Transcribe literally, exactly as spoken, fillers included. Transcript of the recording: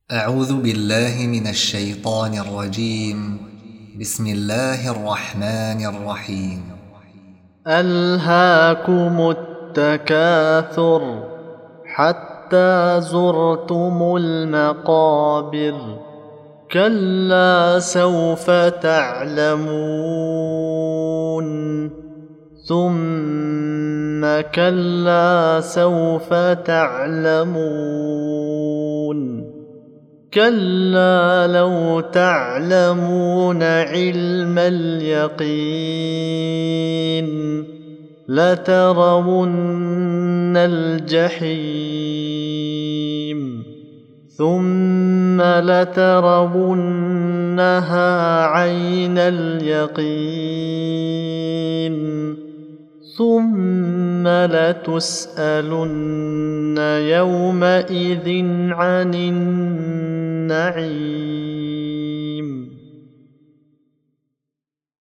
أعوذ بالله من الشيطان الرجيم. بسم الله الرحمن الرحيم. ألهاكم التكاثر حتى زرتم المقابر كلا سوف تعلمون ثم كلا سوف تعلمون كلا لو تعلمون علم اليقين لترون الجحيم ثم لترونها عين اليقين ثم لتسألن يومئذ عن النعيم.